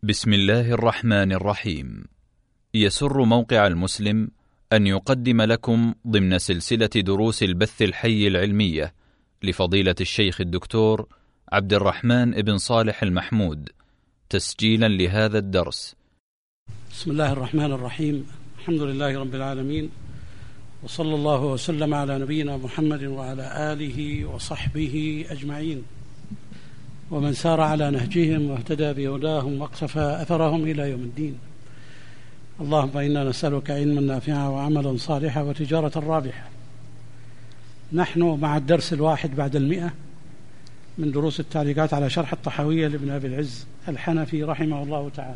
بسم الله الرحمن الرحيم. يسر موقع المسلم أن يقدم لكم ضمن سلسلة دروس البث الحي العلمية لفضيلة الشيخ الدكتور عبد الرحمن بن صالح المحمود تسجيلا لهذا الدرس. بسم الله الرحمن الرحيم. الحمد لله رب العالمين، وصلى الله وسلم على نبينا محمد وعلى آله وصحبه أجمعين، ومن سار على نهجهم واهتدى بهداهم واقتفى أثرهم إلى يوم الدين. اللهم إنا نسألك علما نافعا وعملا صالحا وتجارة رابحة. نحن مع الدرس 1 بعد 100 من دروس التعليقات على شرح الطحاوية لابن أبي العز الحنفي رحمه الله تعالى.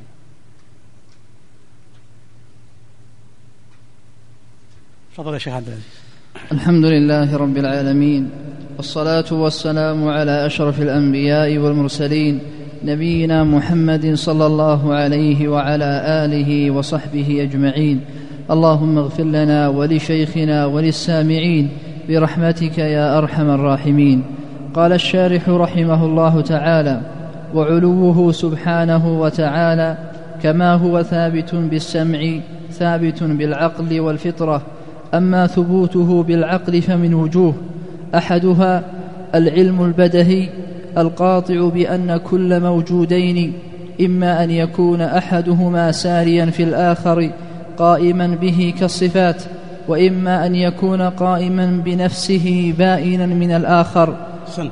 تفضل يا شيخ عبد العزيز. الحمد لله رب العالمين، والصلاة والسلام على أشرف الأنبياء والمرسلين نبينا محمد صلى الله عليه وعلى آله وصحبه أجمعين. اللهم اغفر لنا ولشيخنا وللسامعين برحمتك يا أرحم الراحمين. قال الشارح رحمه الله تعالى: وعلوه سبحانه وتعالى كما هو ثابت بالسمع ثابت بالعقل والفطرة. أما ثبوته بالعقل فمن وجوه: أحدها العلم البدهي القاطع بأن كل موجودين إما أن يكون أحدهما ساريا في الآخر قائما به كالصفات، وإما أن يكون قائما بنفسه بائنا من الآخر.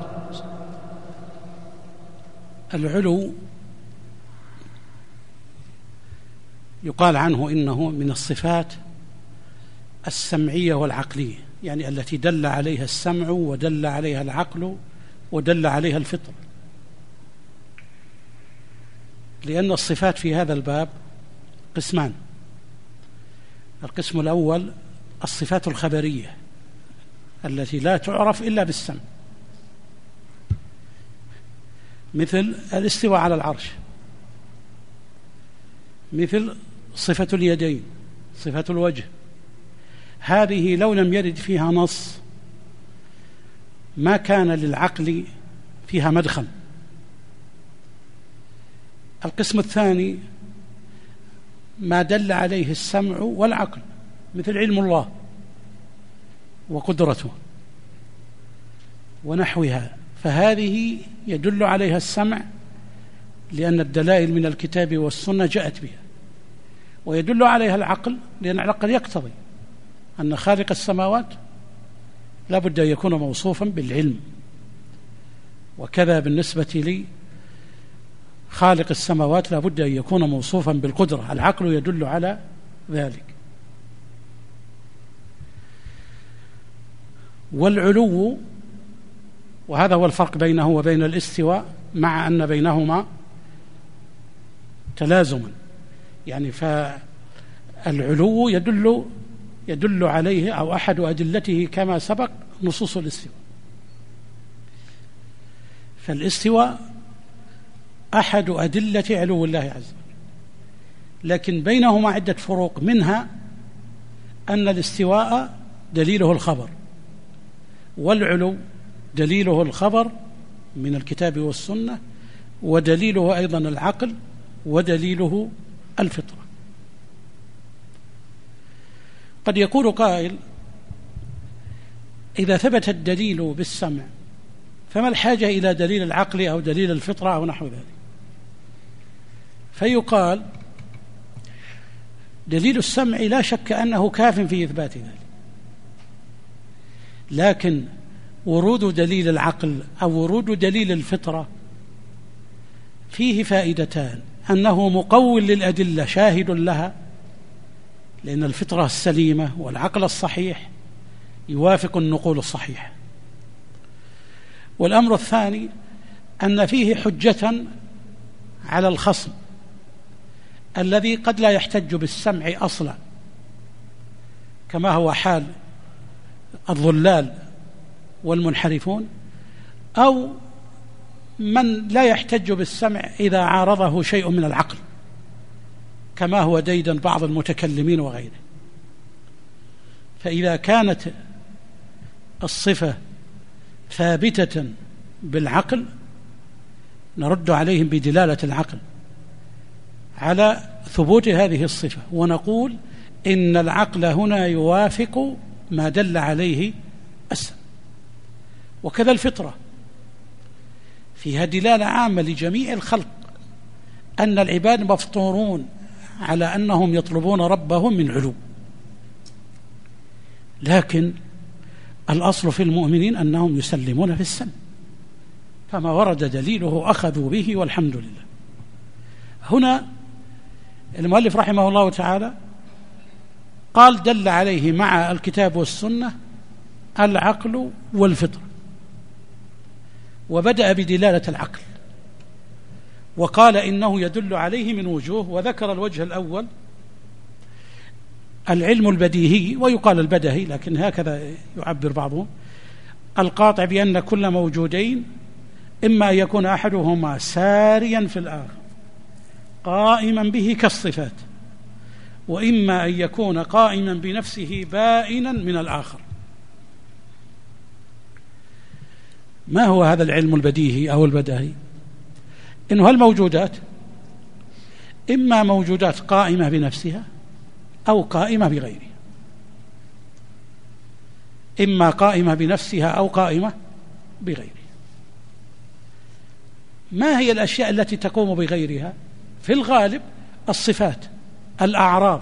العلو يقال عنه إنه من الصفات السمعية والعقلية، يعني التي دل عليها السمع ودل عليها العقل ودل عليها الفطر، لأن الصفات في هذا الباب قسمان. القسم الأول الصفات الخبرية التي لا تعرف إلا بالسمع، مثل الاستواء على العرش، مثل صفة اليدين، صفة الوجه. هذه لو لم يرد فيها نص ما كان للعقل فيها مدخل. القسم الثاني ما دل عليه السمع والعقل، مثل علم الله وقدرته ونحوها، فهذه يدل عليها السمع لأن الدلائل من الكتاب والسنة جاءت بها، ويدل عليها العقل لأن العقل يقتضي أن خالق السماوات لا بد أن يكون موصوفا بالعلم، وكذا بالنسبة لي خالق السماوات لا بد أن يكون موصوفا بالقدرة، العقل يدل على ذلك. والعلو، وهذا هو الفرق بينه وبين الاستواء، مع أن بينهما تلازما، يعني فالعلو يدل عليه أو أحد أدلته كما سبق نصوص الاستواء، فالاستواء أحد أدلة علو الله عز وجل، لكن بينهما عدة فروق، منها أن الاستواء دليله الخبر، والعلو دليله الخبر من الكتاب والسنة، ودليله أيضا العقل، ودليله الفطرة. قد يقول قائل: إذا ثبت الدليل بالسمع فما الحاجة إلى دليل العقل أو دليل الفطرة أو نحو ذلك؟ فيقال: دليل السمع لا شك أنه كاف في إثبات ذلك، لكن ورود دليل العقل أو ورود دليل الفطرة فيه فائدتان: أنه مقوّل للأدلة شاهد لها، لأن الفطرة السليمة والعقل الصحيح يوافق النقول الصحيحة. والأمر الثاني أن فيه حجة على الخصم الذي قد لا يحتج بالسمع أصلا، كما هو حال الضلال والمنحرفون، أو من لا يحتج بالسمع إذا عارضه شيء من العقل، كما هو ديدن بعض المتكلمين وغيره. فإذا كانت الصفة ثابتة بالعقل نرد عليهم بدلالة العقل، على ثبوت هذه الصفة، ونقول إن العقل هنا يوافق ما دل عليه السمع. وكذا الفطرة فيها دلالة عامة لجميع الخلق أن العباد مفطورون على أنهم يطلبون ربهم من علو، لكن الأصل في المؤمنين أنهم يسلمون في السمع، فما ورد دليله أخذوا به والحمد لله. هنا المؤلف رحمه الله تعالى قال دل عليه مع الكتاب والسنة العقل والفطرة، وبدأ بدلالة العقل وقال إنه يدل عليه من وجوه، وذكر الوجه الأول العلم البديهي، ويقال البدهي لكن هكذا يعبر بعضهم، القاطع بأن كل موجودين إما أن يكون أحدهما ساريا في الآخر قائما به كالصفات، وإما أن يكون قائما بنفسه بائنا من الآخر. ما هو هذا العلم البديهي أو البدهي؟ إنه الموجودات إما موجودات قائمة بنفسها أو قائمة بغيرها، إما قائمة بنفسها أو قائمة بغيرها. ما هي الأشياء التي تقوم بغيرها؟ في الغالب الصفات، الأعراض،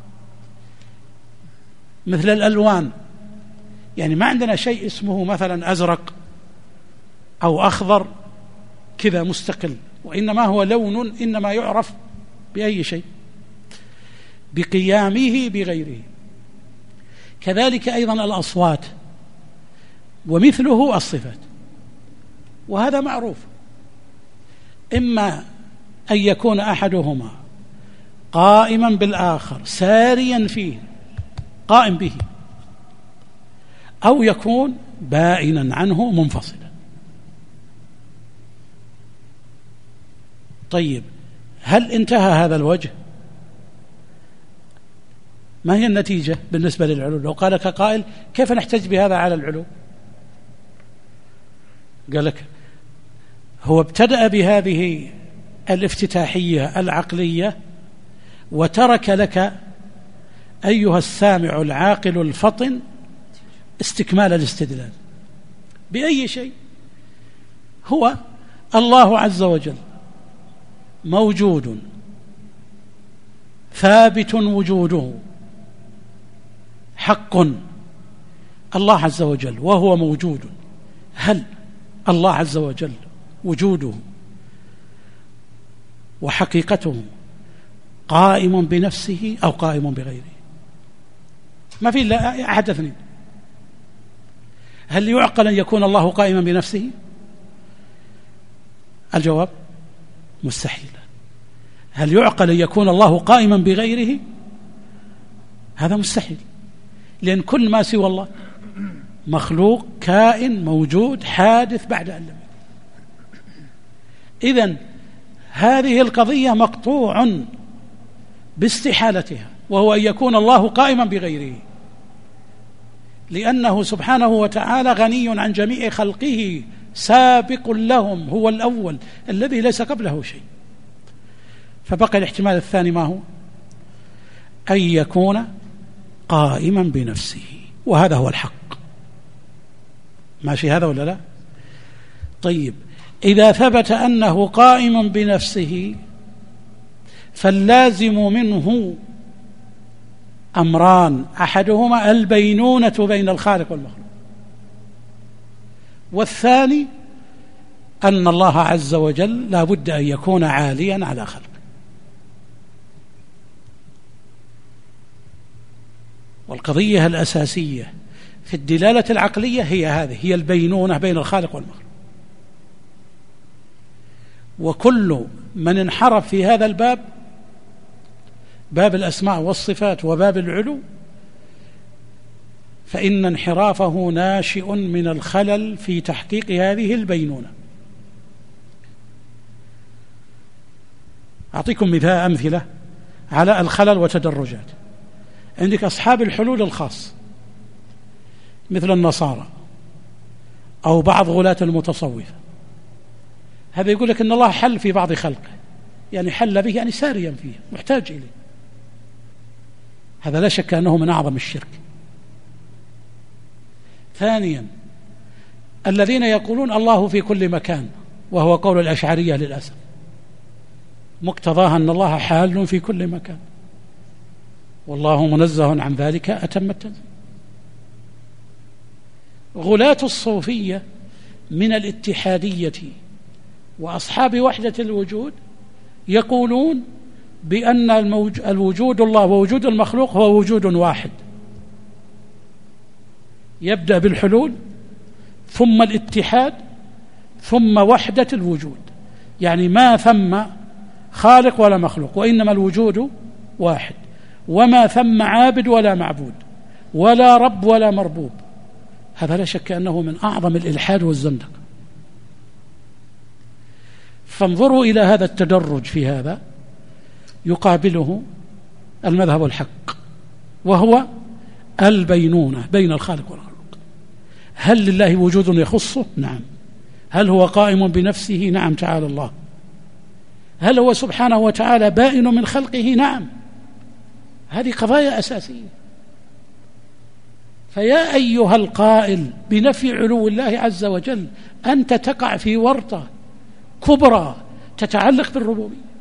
مثل الألوان، يعني ما عندنا شيء اسمه مثلا أزرق أو أخضر كذا مستقل، وإنما هو لون إنما يعرف بأي شيء؟ بقيامه بغيره. كذلك أيضا الأصوات ومثله الصفات، وهذا معروف، إما أن يكون أحدهما قائما بالآخر ساريا فيه قائم به، أو يكون بائنا عنه منفصلا. طيب، هل انتهى هذا الوجه؟ ما هي النتيجة بالنسبة للعلو؟ لو قال لك قائل كيف نحتج بهذا على العلو؟ قال لك هو ابتدأ بهذه الافتتاحية العقلية وترك لك أيها السامع العاقل الفطن استكمال الاستدلال بأي شيء. هو الله عز وجل موجود ثابت وجوده حق، الله عز وجل وهو موجود، هل الله عز وجل وجوده وحقيقته قائم بنفسه أو قائم بغيره؟ ما في إلا أحد اثنين. هل يعقل أن يكون الله قائما بنفسه؟ الجواب مستحيل. هل يعقل أن يكون الله قائما بغيره؟ هذا مستحيل، لأن كل ما سوى الله مخلوق كائن موجود حادث بعد أن لم يكن. إذن هذه القضية مقطوع باستحالتها، وهو أن يكون الله قائما بغيره، لأنه سبحانه وتعالى غني عن جميع خلقه سابق لهم، هو الأول الذي ليس قبله شيء. فبقى الاحتمال الثاني، ما هو؟ أن يكون قائما بنفسه، وهذا هو الحق. ماشي هذا ولا لا؟ طيب، إذا ثبت أنه قائم بنفسه فاللازم منه أمران، أحدهما البينونة بين الخالق والمخلوق، والثاني أن الله عز وجل لا بد أن يكون عاليا على خلقه. والقضية الأساسية في الدلالة العقلية هي هذه، هي البينونة بين الخالق والمخلوق. وكل من انحرف في هذا الباب، باب الأسماء والصفات وباب العلو، فإن انحرافه ناشئ من الخلل في تحقيق هذه البينونة. أعطيكم أمثلة على الخلل وتدرجات. عندك أصحاب الحلول الخاص مثل النصارى أو بعض غلاة المتصوفة، هذا يقول لك إن الله حل في بعض خلقه، يعني حل به يعني ساريا فيه محتاج إليه. هذا لا شك أنه من أعظم الشرك. ثانيا الذين يقولون الله في كل مكان، وهو قول الأشعرية للأسف، مقتضاها أن الله حال في كل مكان، والله منزه عن ذلك أتم التنزيه. غلاة الصوفية من الاتحادية وأصحاب وحدة الوجود يقولون بأن الوجود الله ووجود المخلوق هو وجود واحد، يبدأ بالحلول ثم الاتحاد ثم وحدة الوجود، يعني ما ثم خالق ولا مخلوق، وإنما الوجود واحد، وما ثم عابد ولا معبود ولا رب ولا مربوب. هذا لا شك أنه من أعظم الإلحاد والزندقة. فانظروا إلى هذا التدرج في هذا، يقابله المذهب الحق وهو البينونة بين الخالق والمخلوق. هل لله وجود يخصه؟ نعم. هل هو قائم بنفسه؟ نعم تعالى الله. هل هو سبحانه وتعالى بائن من خلقه؟ نعم. هذه قضايا أساسية. فيا أيها القائل بنفي علو الله عز وجل، أنت تقع في ورطة كبرى تتعلق بالربوبية.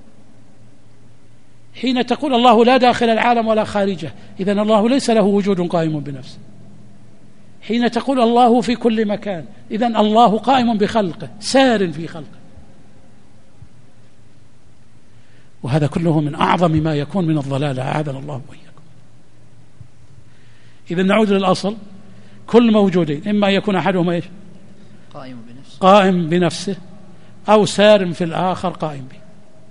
حين تقول الله لا داخل العالم ولا خارجه، إذن الله ليس له وجود قائم بنفسه. حين تقول الله في كل مكان، إذن الله قائم بخلقه سار في خلقه. وهذا كله من أعظم ما يكون من الضلالة، أعاذنا الله وإياكم. إذن نعود للأصل، كل موجودين إما يكون أحدهما إيش؟ قائم بنفسه أو سار في الآخر قائم به.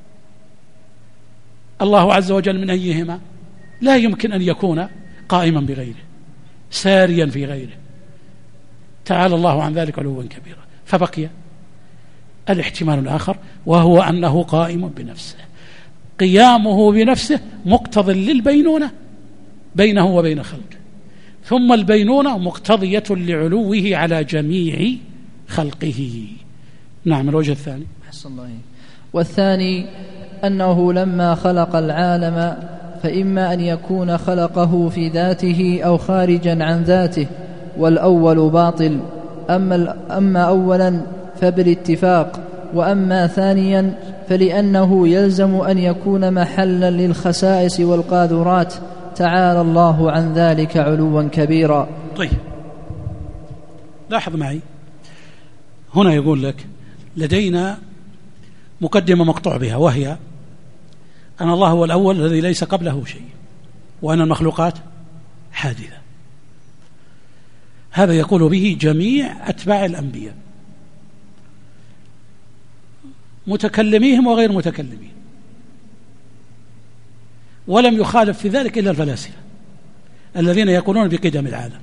الله عز وجل من أيهما؟ لا يمكن أن يكون قائما بغيره ساريا في غيره، تعالى الله عن ذلك علوا كبيرا. فبقي الاحتمال الآخر، وهو أنه قائم بنفسه. قيامه بنفسه مقتض للبينونة بينه وبين خلقه، ثم البينونة مقتضية لعلوه على جميع خلقه. نعم. الوجه الثاني. والثاني أنه لما خلق العالم فإما أن يكون خلقه في ذاته أو خارجا عن ذاته، والأول باطل. أما أولا فبالاتفاق، وأما ثانيا فلأنه يلزم أن يكون محلا للخسائس والقاذورات، تعالى الله عن ذلك علوا كبيرا. طيب لاحظ معي هنا، يقول لك لدينا مقدمة مقطوع بها، وهي أن الله هو الأول الذي ليس قبله شيء، وأن المخلوقات حادثة. هذا يقول به جميع أتباع الأنبياء، متكلميهم وغير متكلمين، ولم يخالف في ذلك إلا الفلاسفة الذين يقولون بقدم العالم.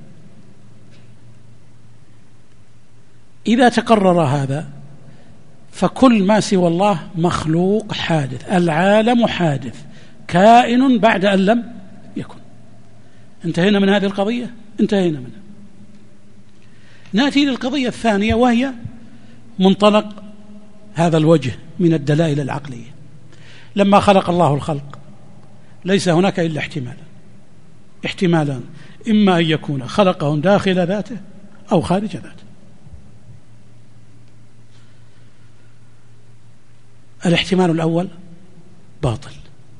إذا تقرر هذا فكل ما سوى الله مخلوق حادث، العالم حادث كائن بعد أن لم يكن. انتهينا من هذه القضية، انتهينا منها. نأتي للقضية الثانية، وهي منطلق هذا الوجه من الدلائل العقلية. لما خلق الله الخلق ليس هناك إلا احتمالان، إما أن يكون خلقهم داخل ذاته أو خارج ذاته. الاحتمال الأول باطل.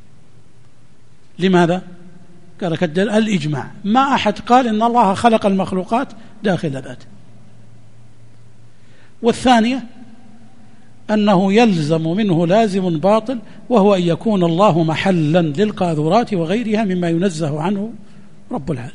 لماذا؟ قال الإجماع، ما أحد قال إن الله خلق المخلوقات داخل ذاته. والثانية أنه يلزم منه لازم باطل، وهو أن يكون الله محلا للقاذورات وغيرها مما ينزه عنه رب العالم.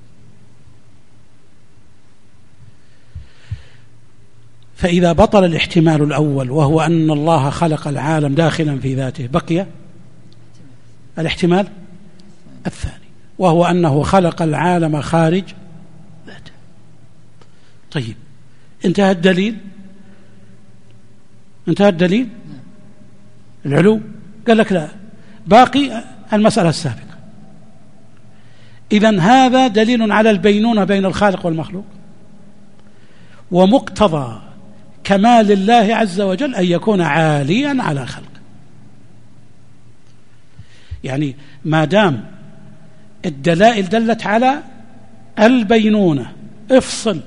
فإذا بطل الاحتمال الأول وهو أن الله خلق العالم داخلا في ذاته، بقي الاحتمال الثاني وهو أنه خلق العالم خارج ذاته. طيب انتهى الدليل العلو. قال لك لا، باقي المسألة السابقة. إذن هذا دليل على البينونة بين الخالق والمخلوق، ومقتضى كمال الله عز وجل أن يكون عاليا على خلقه. يعني ما دام الدلائل دلت على البينونة افصل.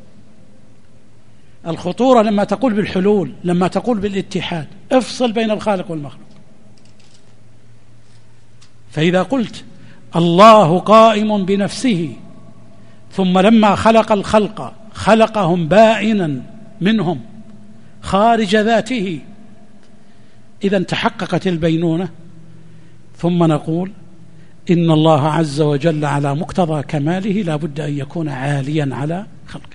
الخطورة لما تقول بالحلول، لما تقول بالاتحاد، افصل بين الخالق والمخلوق. فإذا قلت الله قائم بنفسه ثم لما خلق الخلق خلقهم بائنا منهم خارج ذاته، إذن تحققت البينونة. ثم نقول إن الله عز وجل على مقتضى كماله لا بد أن يكون عاليا على خلقه.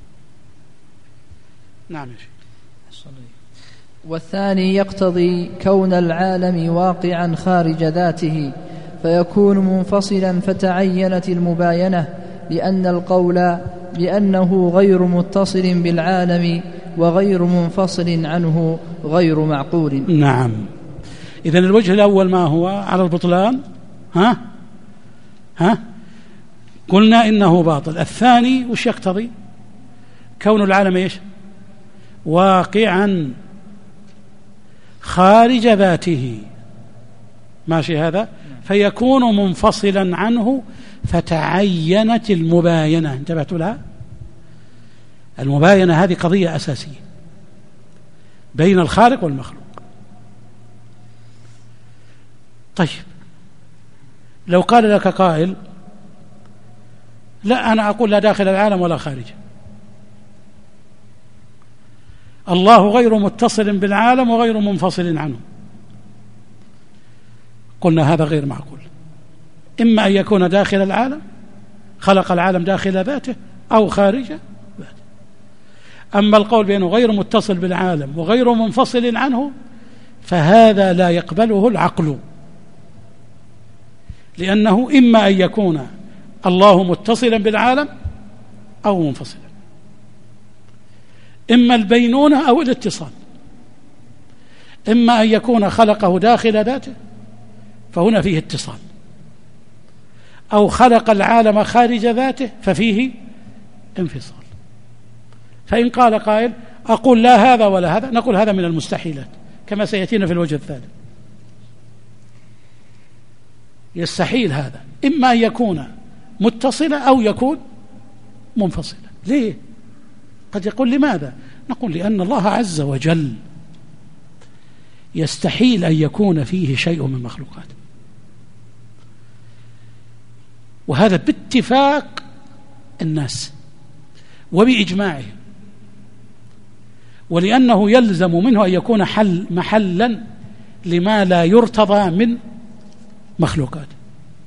نعم يا شيخ. والثاني يقتضي كون العالم واقعا خارج ذاته فيكون منفصلا فتعينت المباينة، لأن القول بأنه غير متصل بالعالم وغير منفصل عنه غير معقول. نعم. إذن الوجه الأول ما هو على البطلان؟ قلنا إنه باطل. الثاني وش يقتضي؟ كون العالم إيش؟ واقعا خارج ذاته، ماشي هذا؟ فيكون منفصلا عنه فتعينت المباينة. انتبهت لها؟ المباينة هذه قضية أساسية بين الخالق والمخلوق. طيب لو قال لك قائل لا أنا أقول لا داخل العالم ولا خارجه، الله غير متصل بالعالم وغير منفصل عنه، قلنا هذا غير معقول. إما أن يكون داخل العالم، خلق العالم داخل ذاته، أو خارج ذاته. أما القول بأنه غير متصل بالعالم وغير منفصل عنه فهذا لا يقبله العقل، لأنه إما أن يكون الله متصلا بالعالم أو منفصلا، إما البينونة أو الاتصال. إما أن يكون خلقه داخل ذاته فهنا فيه اتصال، أو خلق العالم خارج ذاته ففيه انفصال. فإن قال قائل أقول لا هذا ولا هذا، نقول هذا من المستحيلات كما سيأتينا في الوجه الثالث. يستحيل هذا، إما أن يكون متصلا أو يكون منفصلا. ليه؟ قد يقول لماذا؟ نقول لأن الله عز وجل يستحيل أن يكون فيه شيء من مخلوقاته، وهذا باتفاق الناس وبإجماعهم، ولأنه يلزم منه أن يكون محلا لما لا يرتضى من مخلوقاته.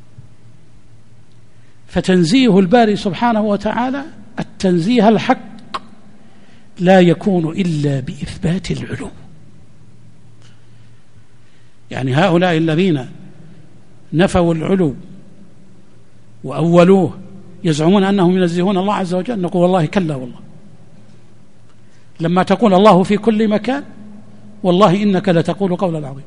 فتنزيه الباري سبحانه وتعالى التنزيه الحق لا يكون إلا بإثبات العلو. يعني هؤلاء الذين نفوا العلو وأولوه يزعمون أنهم ينزهون الله عز وجل، نقول والله كلا والله. لما تقول الله في كل مكان والله إنك لتقول قولا عظيما.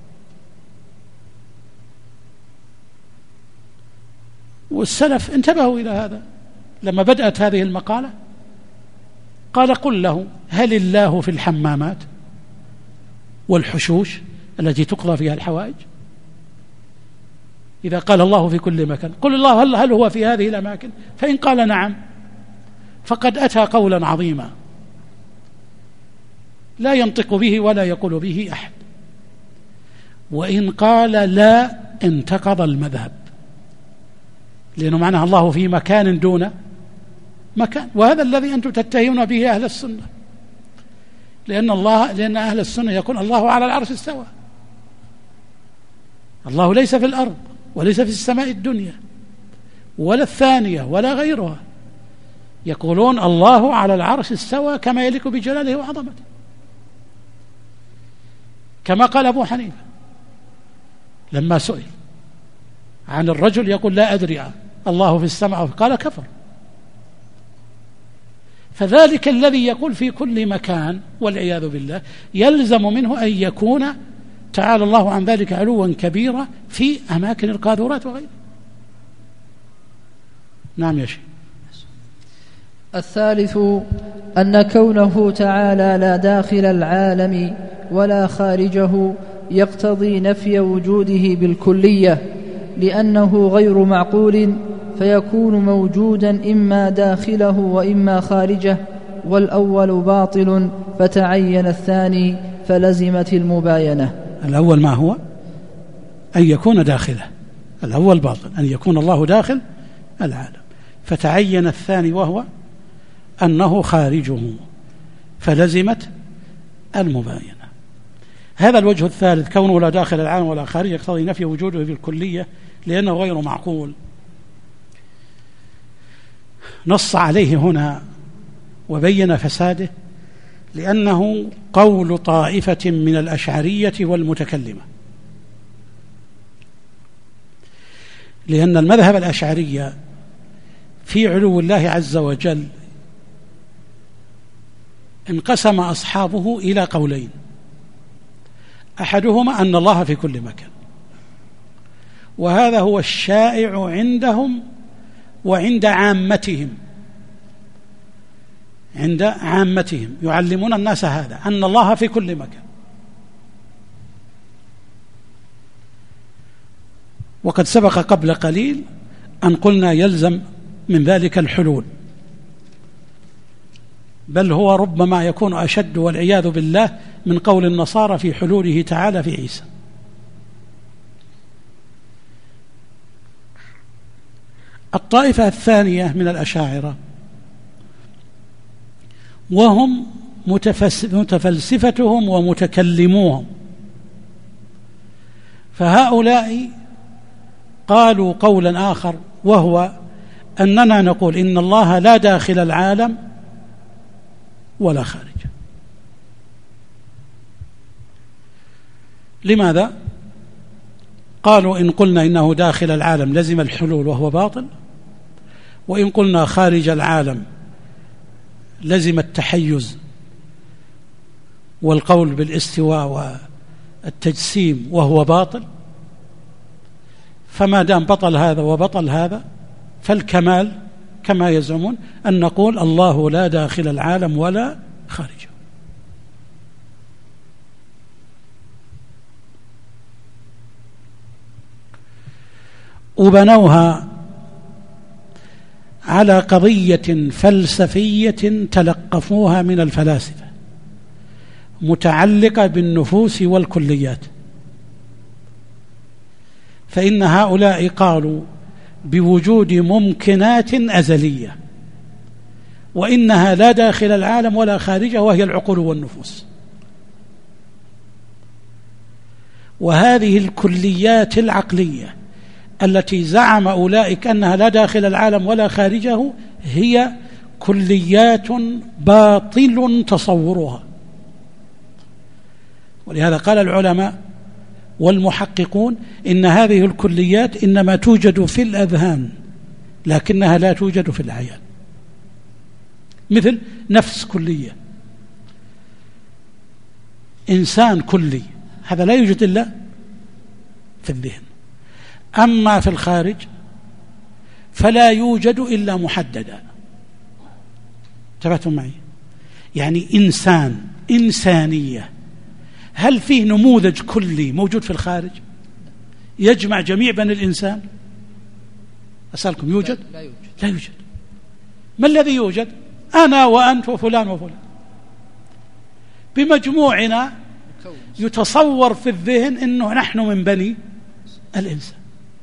والسلف انتبهوا إلى هذا لما بدأت هذه المقالة، قال قل له هل الله في الحمامات والحشوش التي تقضى فيها الحوائج؟ إذا قال الله في كل مكان قل الله هل هو في هذه الأماكن؟ فإن قال نعم فقد أتى قولا عظيما لا ينطق به ولا يقول به أحد. وإن قال لا انتقض المذهب، لأنه معناها الله في مكان دون مكان، وهذا الذي أنتم تتهمون به أهل السنة، لأن أهل السنة يقول الله على العرش استوى. الله ليس في الأرض وليس في السماء الدنيا ولا الثانية ولا غيرها، يقولون الله على العرش استوى كما يليق بجلاله وعظمته، كما قال أبو حنيفة لما سئل عن الرجل يقول لا أدري الله في السماء، قال كفر. فذلك الذي يقول في كل مكان والعياذ بالله يلزم منه أن يكون تعالى الله عن ذلك علوا كبيرا في أماكن القاذورات وغيرها. نعم يا شيخ. الثالث أن كونه تعالى لا داخل العالم ولا خارجه يقتضي نفي وجوده بالكلية لأنه غير معقول، فيكون موجودا إما داخله وإما خارجه، والأول باطل فتعين الثاني فلزمت المباينة. الأول ما هو؟ أن يكون داخله. الأول باطل، أن يكون الله داخل العالم، فتعين الثاني وهو أنه خارجه فلزمت المباينة. هذا الوجه الثالث، كونه لا داخل العالم ولا خارج، يقتضي نفي وجوده بالكلية لأنه غير معقول. نص عليه هنا وبين فساده لأنه قول طائفة من الأشعرية والمتكلمة، لأن المذهب الأشعري في علو الله عز وجل انقسم أصحابه إلى قولين، أحدهما أن الله في كل مكان، وهذا هو الشائع عندهم وعند عامتهم، عند عامتهم يعلمون الناس هذا، أن الله في كل مكان. وقد سبق قبل قليل أن قلنا يلزم من ذلك الحلول، بل هو ربما يكون أشد والعياذ بالله من قول النصارى في حلوله تعالى في عيسى. الطائفة الثانية من الأشاعرة وهم متفلسفتهم ومتكلموهم، فهؤلاء قالوا قولا آخر، وهو أننا نقول إن الله لا داخل العالم ولا خارج. لماذا؟ قالوا إن قلنا إنه داخل العالم لزم الحلول وهو باطل، وإن قلنا خارج العالم لزم التحيز والقول بالاستواء والتجسيم وهو باطل. فما دام بطل هذا وبطل هذا، فالكمال كما يزعمون أن نقول الله لا داخل العالم ولا خارجه. وبنوها على قضية فلسفية تلقفوها من الفلاسفة متعلقة بالنفوس والكليات، فإن هؤلاء قالوا بوجود ممكنات أزلية وإنها لا داخل العالم ولا خارجه، وهي العقول والنفوس. وهذه الكليات العقلية التي زعم أولئك أنها لا داخل العالم ولا خارجه هي كليات باطل تصورها. ولهذا قال العلماء والمحققون إن هذه الكليات إنما توجد في الأذهان لكنها لا توجد في العيان، مثل نفس كلية، إنسان كلي، هذا لا يوجد إلا في الذهن. أما في الخارج فلا يوجد إلا محددا. انتبهتم معي؟ يعني إنسان، إنسانية، هل فيه نموذج كلي موجود في الخارج يجمع جميع بني الإنسان؟ أسألكم، يوجد؟ لا يوجد. ما الذي يوجد؟ أنا وأنت وفلان وفلان، بمجموعنا يتصور في الذهن أنه نحن من بني الإنسان.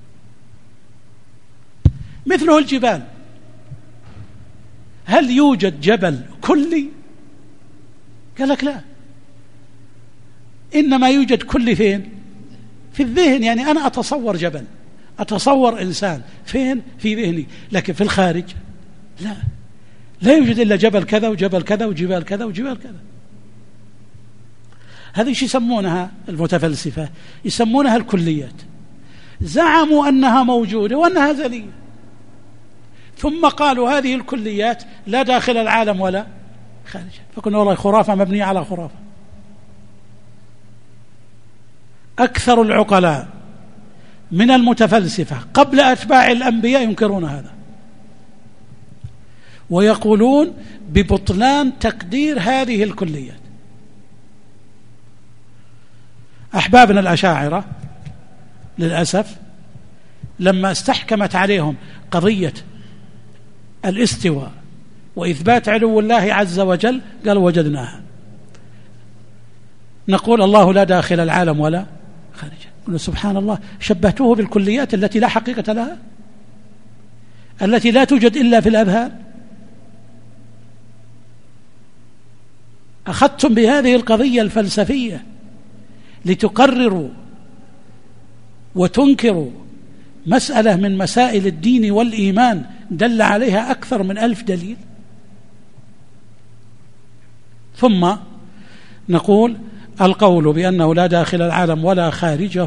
مثله الجبال، هل يوجد جبل كلي؟ قال لك لا، إنما يوجد كلي فين؟ في الذهن. يعني أنا أتصور جبل، أتصور إنسان فين؟ في ذهني، لكن في الخارج لا يوجد إلا جبل كذا وجبل كذا وجبال كذا وجبال كذا. هذه ايش يسمونها المتفلسفة؟ يسمونها الكليات. زعموا أنها موجودة وأنها أزلية، ثم قالوا هذه الكليات لا داخل العالم ولا خارجه، فقلنا والله خرافة مبنية على خرافة. أكثر العقلاء من المتفلسفة قبل أتباع الأنبياء ينكرون هذا، ويقولون ببطلان تقدير هذه الكليات. أحبابنا الأشاعرة للأسف لما استحكمت عليهم قضية الاستواء وإثبات علو الله عز وجل قالوا وجدناها. نقول الله لا داخل العالم ولا خارجه. نقول سبحان الله، شبهتوه بالكليات التي لا حقيقة لها، التي لا توجد إلا في الأذهان. أخذتم بهذه القضية الفلسفية لتقرروا وتنكروا مسألة من مسائل الدين والإيمان دل عليها أكثر من 1000 دليل. ثم نقول القول بأنه لا داخل العالم ولا خارجه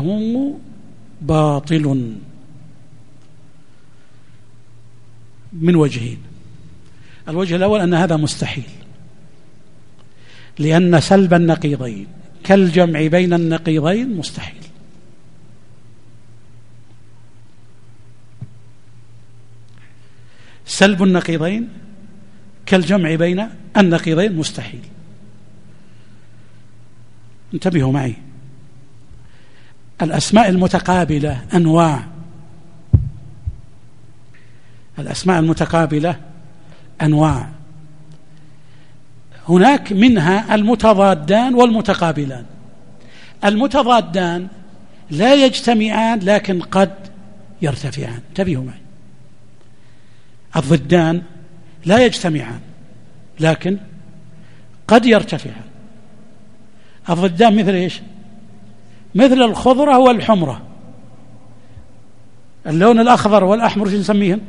باطل من وجهين. الوجه الأول أن هذا مستحيل، لأن سلب النقيضين كالجمع بين النقيضين مستحيل. سلب النقيضين كالجمع بين النقيضين مستحيل. انتبهوا معي، الأسماء المتقابلة أنواع. الأسماء المتقابلة أنواع، هناك منها المتضادان والمتقابلان. المتضادان لا يجتمعان لكن قد يرتفعان. انتبهوا معي، الضدان لا يجتمعان لكن قد يرتفعان. الضدان مثل إيش؟ مثل الخضرة والحمرة. اللون الأخضر والأحمر شو نسميهم؟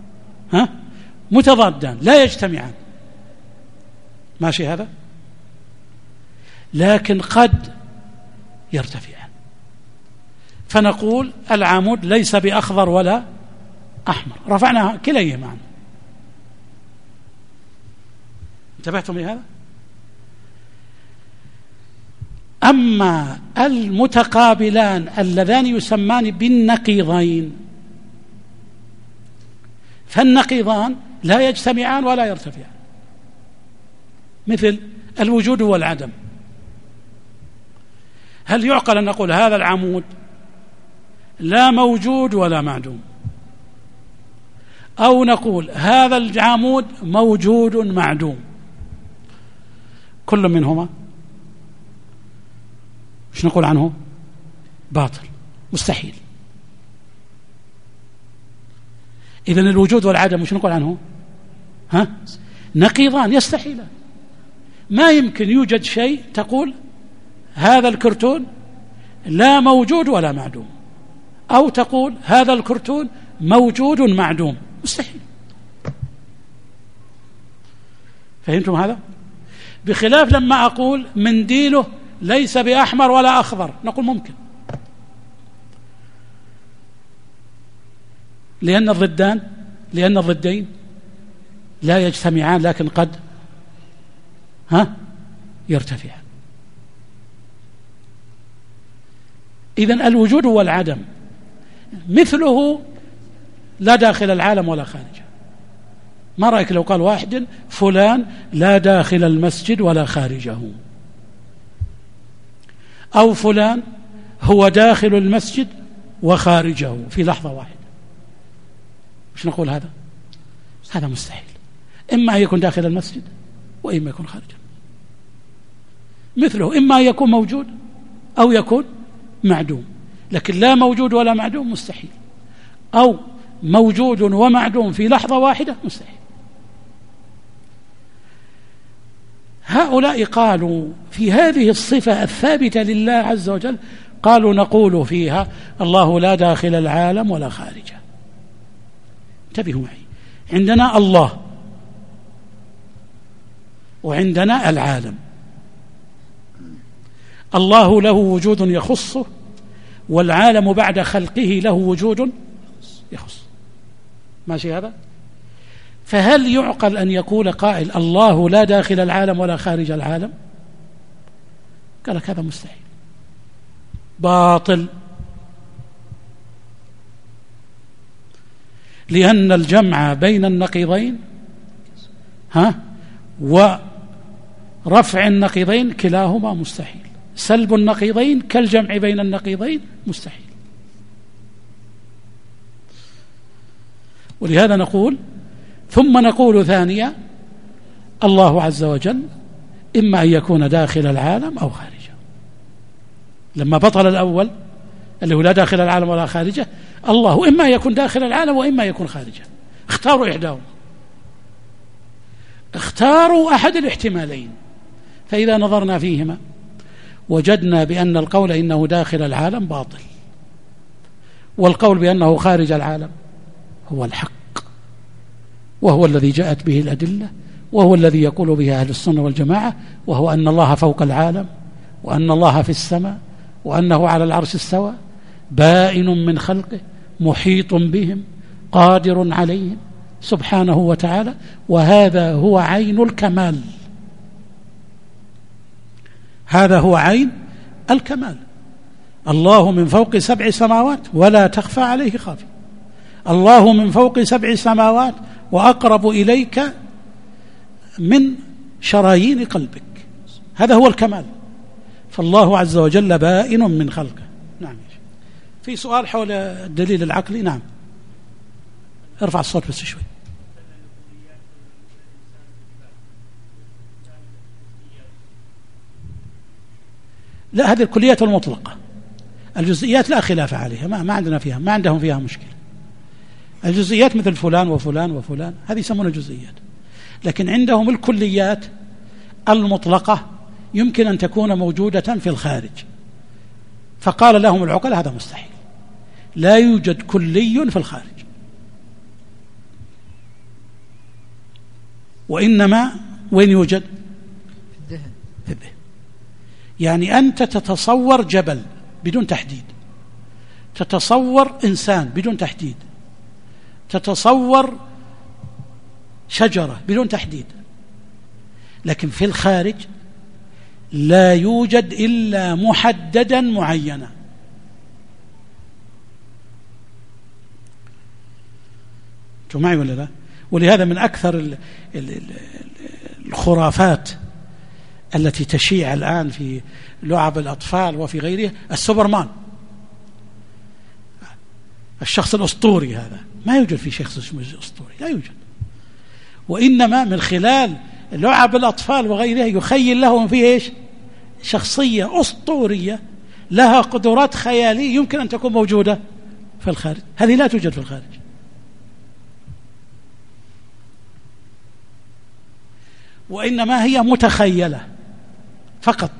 متضادان لا يجتمعان، ماشي هذا، لكن قد يرتفعان. فنقول العمود ليس بأخضر ولا أحمر، رفعنا كليهما عنه. انتبهتم لهذا؟ أما المتقابلان اللذان يسمان بالنقيضين، فالنقيضان لا يجتمعان ولا يرتفعان، مثل الوجود والعدم. هل يعقل أن نقول هذا العمود لا موجود ولا معدوم، أو نقول هذا العمود موجود معدوم؟ كل منهما مش نقول عنه باطل، مستحيل. إذن الوجود والعدم مش نقول عنه نقيضان يستحيلان. ما يمكن يوجد شيء تقول هذا الكرتون لا موجود ولا معدوم، أو تقول هذا الكرتون موجود معدوم، مستحيل. فهمتم هذا؟ بخلاف لما أقول منديله ليس بأحمر ولا أخضر، نقول ممكن، لأن الضدين لا يجتمعان لكن قد يرتفعان. إذن الوجود والعدم مثله لا داخل العالم ولا خارجه. ما رأيك لو قال واحد فلان لا داخل المسجد ولا خارجه، أو فلان هو داخل المسجد وخارجه في لحظة واحدة؟ مش نقول هذا مستحيل. إما أن يكون داخل المسجد وإما يكون خارجه. مثله إما أن يكون موجود أو يكون معدوم، لكن لا موجود ولا معدوم مستحيل، أو موجود ومعدوم في لحظة واحدة مستحيل. هؤلاء قالوا في هذه الصفة الثابتة لله عز وجل، قالوا نقول فيها الله لا داخل العالم ولا خارجه. انتبهوا معي، عندنا الله وعندنا العالم. الله له وجود يخصه، والعالم بعد خلقه له وجود يخص. ماشي هذا؟ فهل يعقل أن يقول قائل الله لا داخل العالم ولا خارج العالم؟ قال لك هذا مستحيل، باطل، لأن الجمع بين النقيضين ورفع النقيضين كلاهما مستحيل. سلب النقيضين كالجمع بين النقيضين مستحيل. ولهذا نقول ثم نقول ثانيا الله عز وجل إما أن يكون داخل العالم أو خارجه. لما بطل الأول اللي هو لا داخل العالم ولا خارجه، الله إما يكون داخل العالم وإما يكون خارجه، اختاروا إحداهما، اختاروا أحد الاحتمالين. فإذا نظرنا فيهما وجدنا بأن القول إنه داخل العالم باطل، والقول بأنه خارج العالم هو الحق، وهو الذي جاءت به الأدلة، وهو الذي يقول به أهل السنة والجماعة، وهو أن الله فوق العالم، وأن الله في السماء، وأنه على العرش استوى، بائن من خلقه، محيط بهم، قادر عليهم سبحانه وتعالى. وهذا هو عين الكمال، هذا هو عين الكمال. الله من فوق 7 سماوات ولا تخفى عليه خافية، الله من فوق 7 سماوات وأقرب إليك من شرايين قلبك، هذا هو الكمال. فالله عز وجل بائن من خلقه. نعم. في سؤال حول الدليل العقلي؟ نعم. ارفع الصوت بس شوي. لا، هذه الكليات المطلقة، الجزئيات لا خلاف عليها، ما عندنا فيها، ما عندهم فيها مشكلة. الجزئيات مثل فلان وفلان وفلان هذه يسمونها جزئيات، لكن عندهم الكليات المطلقة يمكن أن تكون موجودة في الخارج، فقال لهم العقلاء هذا مستحيل، لا يوجد كلي في الخارج، وإنما وين يوجد؟ في الذهن. يعني أنت تتصور جبل بدون تحديد، تتصور إنسان بدون تحديد، تتصور شجرة بدون تحديد، لكن في الخارج لا يوجد إلا محددا معينا. أنتم معي ولا لا؟ ولهذا من أكثر الخرافات التي تشيع الآن في لعب الأطفال وفي غيرها السوبرمان، الشخص الأسطوري، هذا ما يوجد في شخص اسمه أسطوري، لا يوجد، وإنما من خلال لعب الأطفال وغيرها يخيل لهم فيه إيش؟ شخصية أسطورية لها قدرات خيالية يمكن أن تكون موجودة في الخارج، هذه لا توجد في الخارج. وإنما هي متخيلة فقط،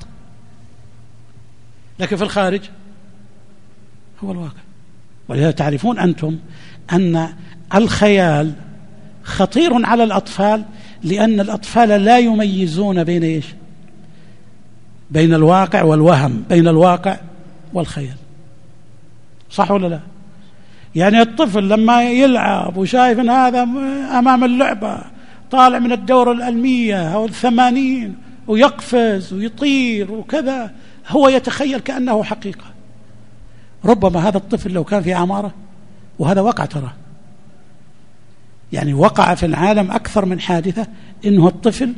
لكن في الخارج هو الواقع. ولهذا تعرفون أنتم أن الخيال خطير على الأطفال، لأن الأطفال لا يميزون بين إيش؟ بين الواقع والوهم، بين الواقع والخيال، صح ولا لا؟ يعني الطفل لما يلعب وشايف أن هذا أمام اللعبة طالع من الدورة 100 أو 80 ويقفز ويطير وكذا، هو يتخيل كأنه حقيقة. ربما هذا الطفل لو كان في عمارة، وهذا وقع ترى، يعني وقع في العالم أكثر من حادثة، إنه الطفل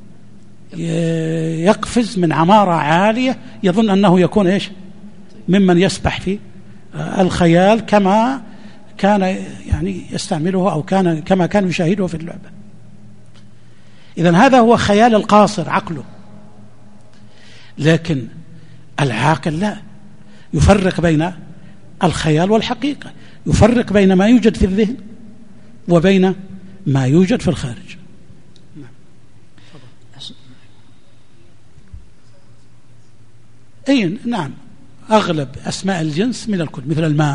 يقفز من عمارة عالية يظن أنه يكون إيش؟ ممن يسبح في الخيال كما كان يعني يستعمله أو كما كان يشاهده في اللعبة. إذن هذا هو خيال القاصر عقله، لكن العاقل لا، يفرق بين الخيال والحقيقة، يفرق بين ما يوجد في الذهن وبين ما يوجد في الخارج. أي نعم، أغلب أسماء الجنس من الكل، مثل الماء،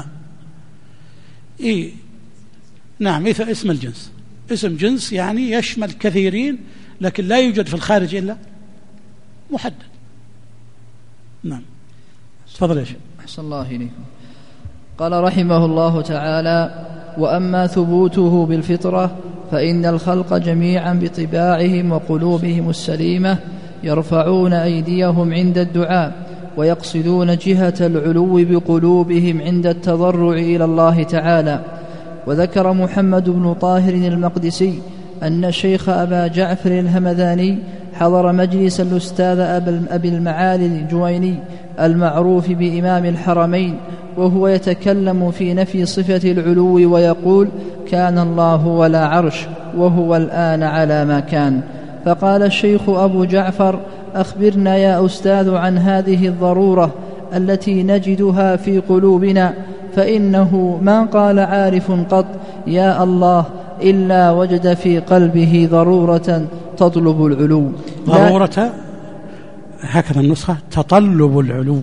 نعم، مثل اسم الجنس، اسم جنس يعني يشمل كثيرين، لكن لا يوجد في الخارج إلا محدد. نعم، تفضل يا شيخ. أحسن الله إليكم. قال رحمه الله تعالى: وأما ثبوته بالفطرة فإن الخلق جميعا بطباعهم وقلوبهم السليمة يرفعون أيديهم عند الدعاء، ويقصدون جهة العلو بقلوبهم عند التضرع إلى الله تعالى. وذكر محمد بن طاهر المقدسي أن الشيخ أبا جعفر الهمذاني حضر مجلس الأستاذ أبي المعالي الجويني المعروف بإمام الحرمين، وهو يتكلم في نفي صفة العلو ويقول: كان الله ولا عرش وهو الآن على ما كان. فقال الشيخ أبو جعفر: أخبرنا يا أستاذ عن هذه الضرورة التي نجدها في قلوبنا، فإنه ما قال عارف قط يا الله إلا وجد في قلبه ضرورة تطلب العلو. ضرورة، هكذا النسخة، تطلب العلو،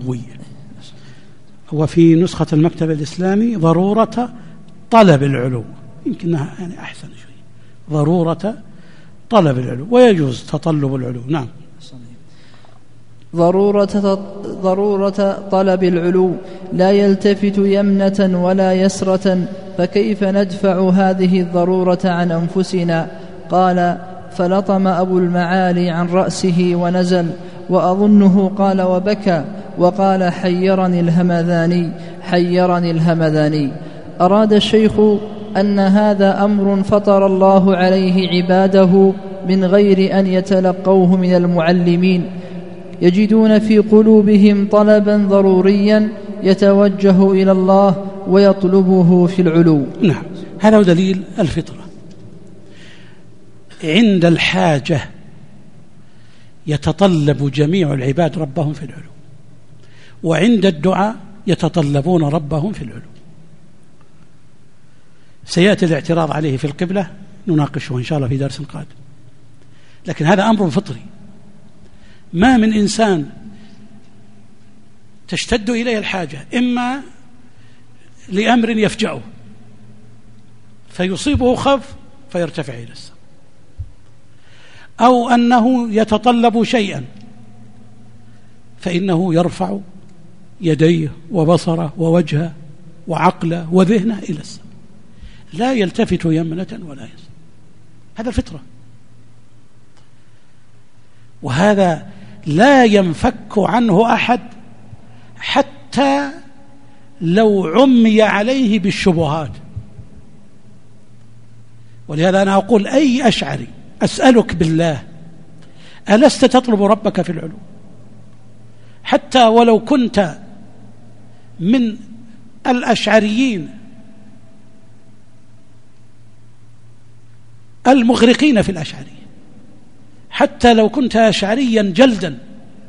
وفي نسخة المكتب الإسلامي ضرورة طلب العلو، يمكنها يعني أحسن شوي، ضرورة طلب العلو، ويجوز تطلب العلو. نعم. ضرورة طلب العلو لا يلتفت يمنة ولا يسرة، فكيف ندفع هذه الضرورة عن أنفسنا؟ قال: فلطم أبو المعالي عن رأسه ونزل، وأظنه قال وبكى، وقال: حيرني الهمذاني. أراد الشيخ أن هذا أمر فطر الله عليه عباده من غير أن يتلقوه من المعلمين، يجدون في قلوبهم طلبا ضروريا يتوجه إلى الله ويطلبه في العلو. نعم، هذا هو دليل الفطرة. عند الحاجة يتطلب جميع العباد ربهم في العلو، وعند الدعاء يتطلبون ربهم في العلو. سيأتي الاعتراض عليه في القبلة، نناقشه إن شاء الله في درس قادم، لكن هذا أمر فطري. ما من إنسان تشتد إليه الحاجة إما لأمر يفجأه فيصيبه خوف فيرتفع إلى السماء، أو أنه يتطلب شيئا فإنه يرفع يديه وبصره ووجهه وعقله وذهنه إلى السماء، لا يلتفت يمنة ولا يسرا. هذا الفطرة، وهذا لا ينفك عنه أحد حتى لو عمي عليه بالشبهات. ولهذا أنا أقول: أي أشعري أسألك بالله، ألست تطلب ربك في العلو؟ حتى ولو كنت من الأشعريين المغرقين في الأشعرية، حتى لو كنت أشعريا جلدا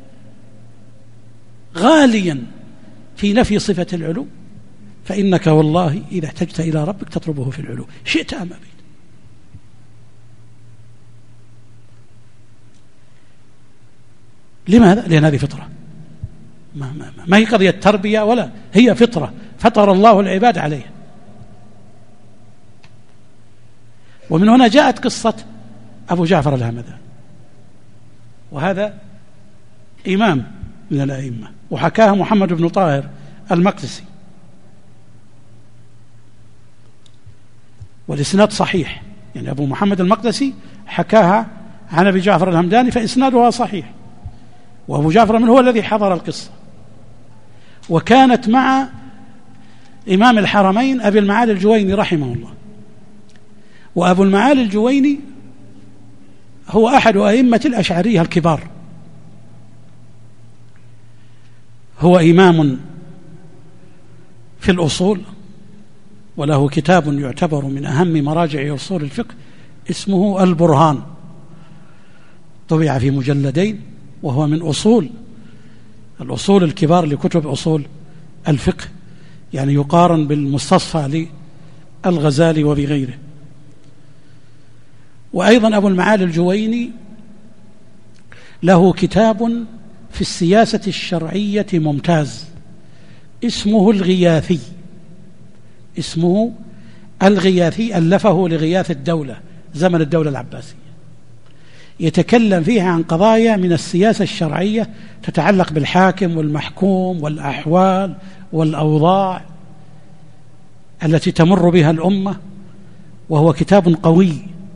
غاليا في نفي صفة العلو، فإنك والله إذا احتجت إلى ربك تطلبه في العلو، شئت أم أبيت. لماذا؟ لأن هذه فطرة، ما هي قضية تربية، ولا هي فطرة فطر الله العباد عليها. ومن هنا جاءت قصة أبو جعفر الهمذاني، وهذا إمام من الأئمة، وحكاها محمد بن طاهر المقدسي، والإسناد صحيح، يعني أبو محمد المقدسي حكاها عن أبي جعفر الهمداني فإسنادها صحيح، وأبو جعفر من هو الذي حضر القصة، وكانت مع إمام الحرمين أبي المعالي الجويني رحمه الله. وأبو المعالي الجويني هو أحد أئمة الأشعرية الكبار، هو إمام في الأصول، وله كتاب يعتبر من أهم مراجع أصول الفقه اسمه البرهان، طبع في مجلدين، وهو من الأصول الكبار لكتب أصول الفقه، يعني يقارن بالمستصفى للغزالي وبغيره. وأيضا أبو المعالي الجويني له كتاب في السياسة الشرعية ممتاز اسمه الغياثي، ألفه لغياث الدولة زمن الدولة العباسية، يتكلم فيها عن قضايا من السياسة الشرعية تتعلق بالحاكم والمحكوم والأحوال والأوضاع التي تمر بها الأمة، وهو كتاب قوي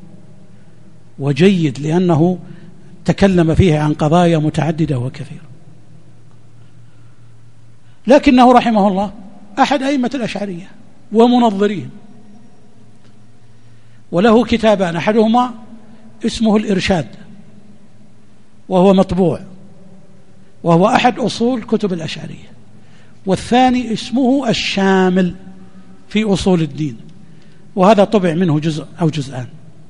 وجيد لأنه تكلم فيه عن قضايا متعددة وكثيرة. لكنه رحمه الله أحد أئمة الأشعرية ومنظرين، وله كتابان، أحدهما اسمه الإرشاد وهو مطبوع، وهو أحد أصول كتب الأشعرية، والثاني اسمه الشامل في أصول الدين، وهذا طبع منه جزء أو جزءان.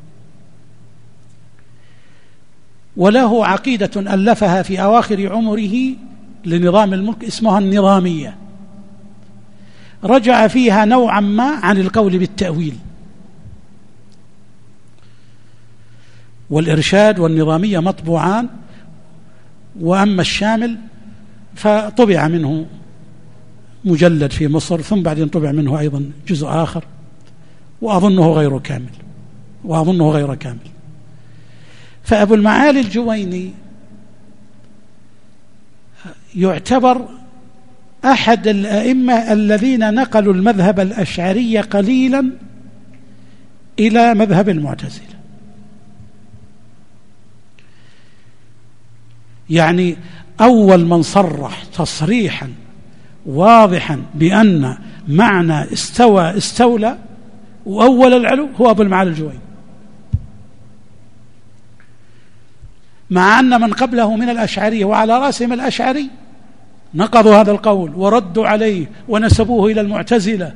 وله عقيدة ألفها في أواخر عمره لنظام الملك اسمها النظامية، رجع فيها نوعا ما عن القول بالتأويل. والإرشاد والنظامية مطبوعان، وأما الشامل فطبع منه مجلد في مصر، ثم بعدين طبع منه أيضا جزء آخر، وأظنه غير كامل. فأبو المعالي الجويني يعتبر أحد الأئمة الذين نقلوا المذهب الأشعري قليلا إلى مذهب المعتزلة. يعني أول من صرح تصريحا واضحا بأن معنى استولى وأول العلو هو أبو المعالي الجويني، مع أن من قبله من الأشعرية وعلى رأسهم الأشعري نقضوا هذا القول وردوا عليه ونسبوه إلى المعتزلة.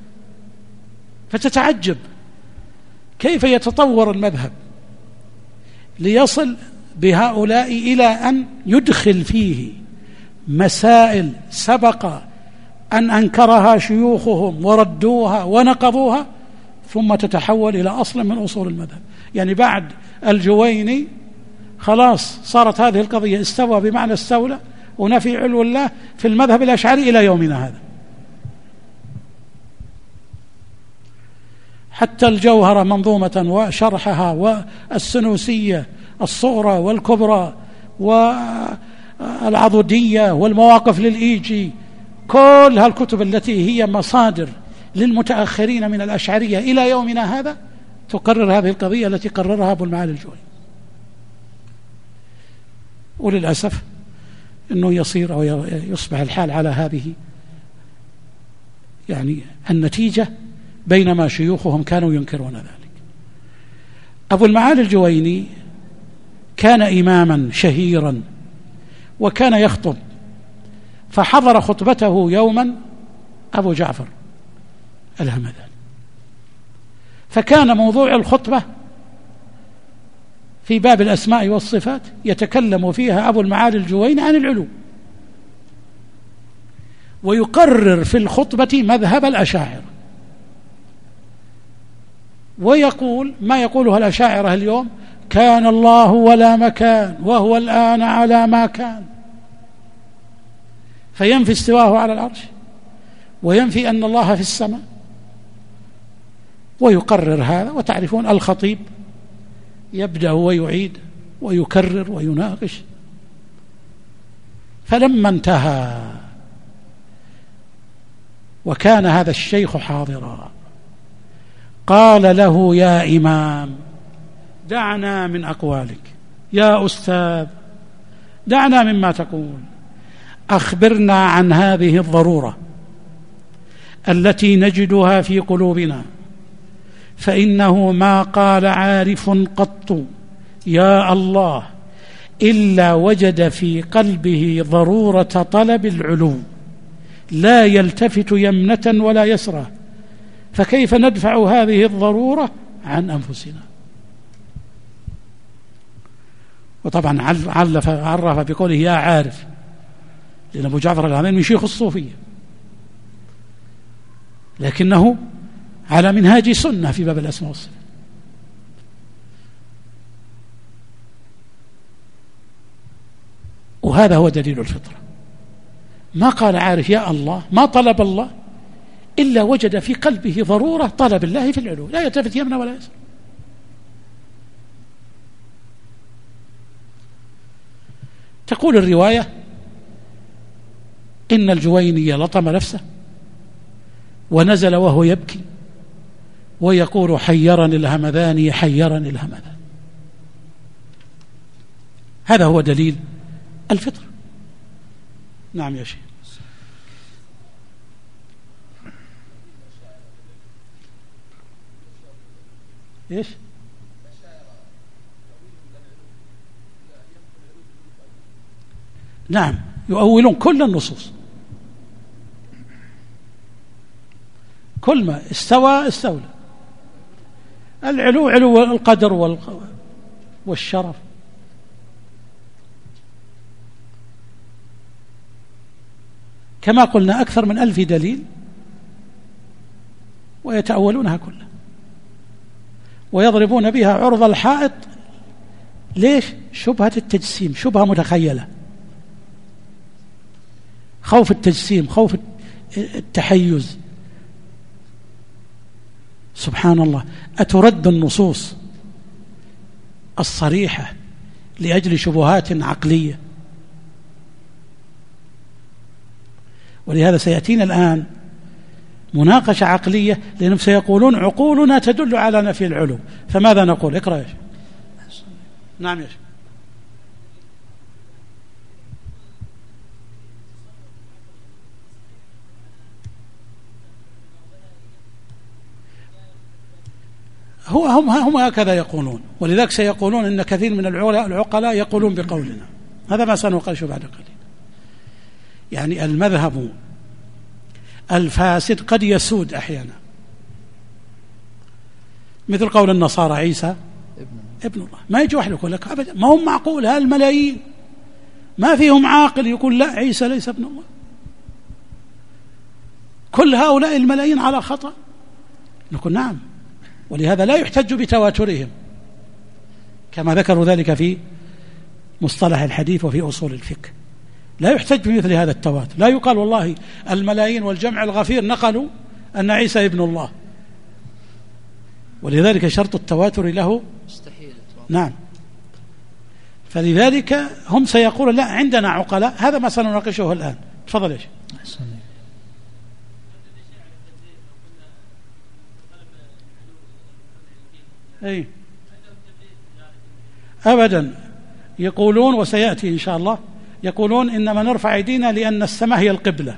فتتعجب كيف يتطور المذهب ليصل بهؤلاء إلى أن يدخل فيه مسائل سبق أن أنكرها شيوخهم وردوها ونقضوها، ثم تتحول إلى أصل من أصول المذهب. يعني بعد الجويني خلاص صارت هذه القضية استوى بمعنى استولى ونفي علو الله في المذهب الأشعري إلى يومنا هذا. حتى الجوهرة منظومة وشرحها والسنوسية الصغرى والكبرى والعضدية والمواقف للإيجي، كل هالكتب التي هي مصادر للمتأخرين من الأشعرية إلى يومنا هذا تقرر هذه القضية التي قررها أبو المعالي الجويني. وللأسف أنه يصير أو يصبح الحال على هذه يعني النتيجة، بينما شيوخهم كانوا ينكرون ذلك. أبو المعالي الجويني كان إماما شهيرا وكان يخطب، فحضر خطبته يوما أبو جعفر الهمداني، فكان موضوع الخطبة في باب الأسماء والصفات يتكلم فيها أبو المعالي الجويني عن العلو، ويقرر في الخطبة مذهب الأشاعرة، ويقول ما يقولها الأشاعرة اليوم: كان الله ولا مكان وهو الآن على ما كان، فينفي استواه على العرش وينفي أن الله في السماء، ويقرر هذا. وتعرفون الخطيب يبدأ ويعيد ويكرر ويناقش. فلما انتهى وكان هذا الشيخ حاضرا قال له: يا إمام، دعنا من أقوالك، يا أستاذ دعنا مما تقول، أخبرنا عن هذه الضرورة التي نجدها في قلوبنا، فإنه ما قال عارف قط يا الله إلا وجد في قلبه ضرورة طلب العلو، لا يلتفت يمنة ولا يسرى، فكيف ندفع هذه الضرورة عن أنفسنا؟ وطبعا عرف بقوله يا عارف، لأن أبو جعفر الهمداني من شيوخ الصوفية، لكنه على منهاج سنة في باب الأسماء والصفات. وهذا هو دليل الفطرة. ما قال عارف يا الله، ما طلب الله إلا وجد في قلبه ضرورة طلب الله في العلو، لا يلتفت يمنى ولا يسرى. تقول الرواية إن الجويني لطم نفسه ونزل وهو يبكي ويقول: حيرني الهمداني، حيرني الهمداني. هذا هو دليل الفطر. نعم يا شيخ. إيش؟ نعم، يؤولون كل النصوص، كل ما استولى. العلو علو القدر والشرف. كما قلنا أكثر من 1000 دليل ويتأولونها كلها ويضربون بها عرض الحائط. ليش؟ شبهة التجسيم، شبهة متخيلة، خوف التجسيم، خوف التحيز. سبحان الله، أترد النصوص الصريحة لأجل شبهات عقلية؟ ولهذا سيأتينا الآن مناقشة عقلية، لأنهم سيقولون عقولنا تدل على نفي العلو. فماذا نقول؟ اقرأ يا شيخ. نعم يا شيخ. هم هكذا يقولون، ولذلك سيقولون إن كثير من العقلاء يقولون بقولنا. هذا ما سنناقشه بعد قليل. يعني المذهب الفاسد قد يسود أحيانا، مثل قول النصارى عيسى ابن الله. ما يجي واحد يقول لك أبدا ما هم معقول، هالملايين ما فيهم عاقل يقول لا عيسى ليس ابن الله. كل هؤلاء الملايين على خطأ. نقول نعم، ولهذا لا يحتج بتواترهم كما ذكروا ذلك في مصطلح الحديث وفي أصول الفقه. لا يحتج بمثل هذا التواتر. لا يقال والله الملايين والجمع الغفير نقلوا أن عيسى ابن الله، ولذلك شرط التواتر له مستحيل. نعم، فلذلك هم سيقولون لا عندنا عقلاء. هذا ما سنناقشه الآن. تفضل يا شيخ. أي أبدا، يقولون وسيأتي إن شاء الله، يقولون إنما نرفع أيدينا لأن السماء هي القبلة،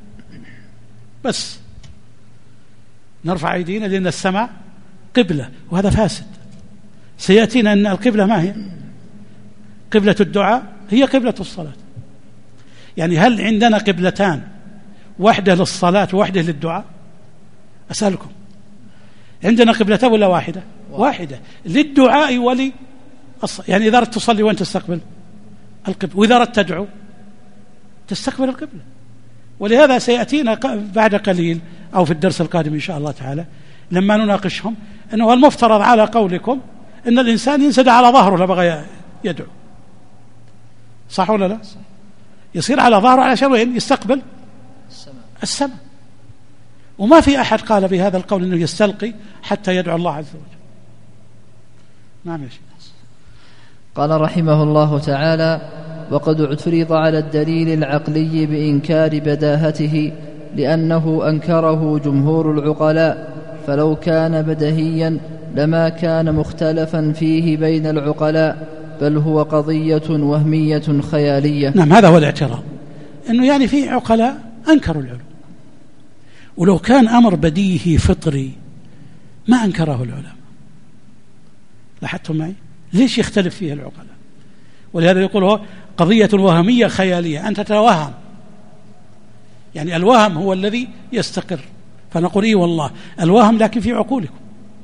بس نرفع أيدينا لأن السماء قبلة، وهذا فاسد. سيأتينا أن القبلة ما هي قبلة الدعاء، هي قبلة الصلاة. يعني هل عندنا قبلتان، واحدة للصلاة وواحدة للدعاء؟ أسألكم، عندنا قبلتان ولا واحدة؟ واحدة للدعاء يعني إذا أردت تصلي وأنت تستقبل القبلة، وإذا أردت تدعو تستقبل القبلة. ولهذا سيأتينا بعد قليل أو في الدرس القادم إن شاء الله تعالى لما نناقشهم أنه المفترض على قولكم أن الإنسان ينسد على ظهره لما بغى يدعو، صح ولا لا؟ يصير على ظهره علشان وين؟ يستقبل السماء. وما في أحد قال بهذا القول أنه يستلقي حتى يدعو الله عز وجل. نعم يا شيخ. قال رحمه الله تعالى: وقد اعترض على الدليل العقلي بإنكار بداهته لأنه أنكره جمهور العقلاء، فلو كان بدهيا لما كان مختلفا فيه بين العقلاء، بل هو قضية وهمية خيالية. نعم، هذا هو الاعتراض، أنه يعني في عقلاء أنكروا العلو، ولو كان أمر بديهي فطري ما أنكره العلماء. لاحظتم معي؟ ليش يختلف فيه العقلاء؟ ولهذا يقول هو قضية وهمية خيالية، أنت تتوهم، يعني الوهم هو الذي يستقر. فنقول إيه والله الوهم لكن في عقولكم.